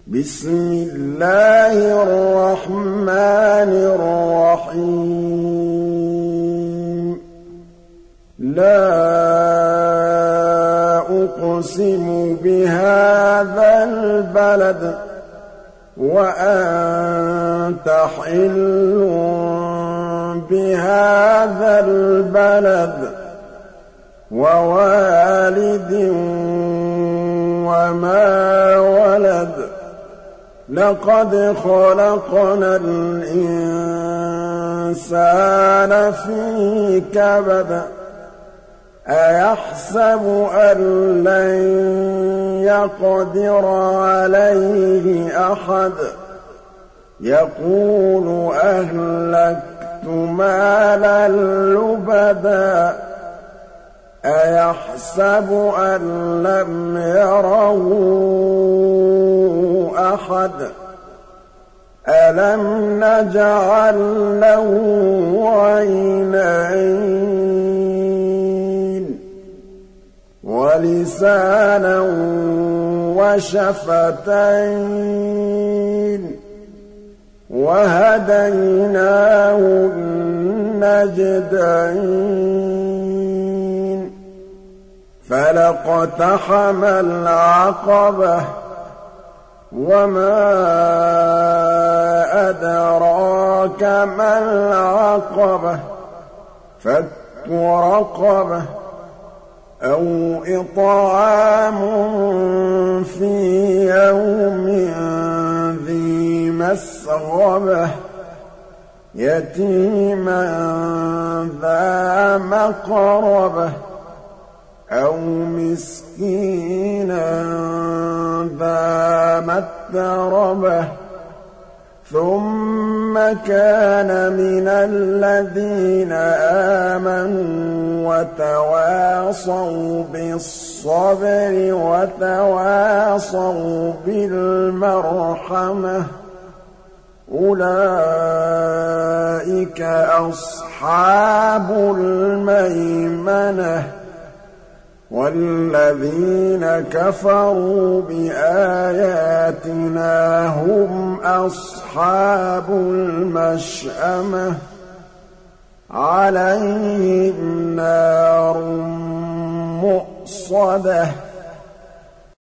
بسم الله الرحمن الرحيم لا أقسم بهذا البلد وأنت حل بهذا البلد ووالد وما ولد لقد خلقنا الإنسان في كبد أيحسب أن لن يقدر عليه أحد يقول أهلكت مالا لبدا أيحسب أن لم يره أحد ألم نجعل له عينين ولسانا وشفتين وهديناه النجدين فلاقتحم العقبة وما أدراك ما العقبة فك رقبة أو إطعام في يوم ذي مسغبة يتيما ذا مقربة أو مسكينا ذا متربة ثم كان من الذين آمنوا وتواصوا بالصبر وتواصوا بالمرحمة أولئك أصحاب الميمنة والذين كفروا بآياتنا هم أصحاب المشأمة عليهم نار مؤصدة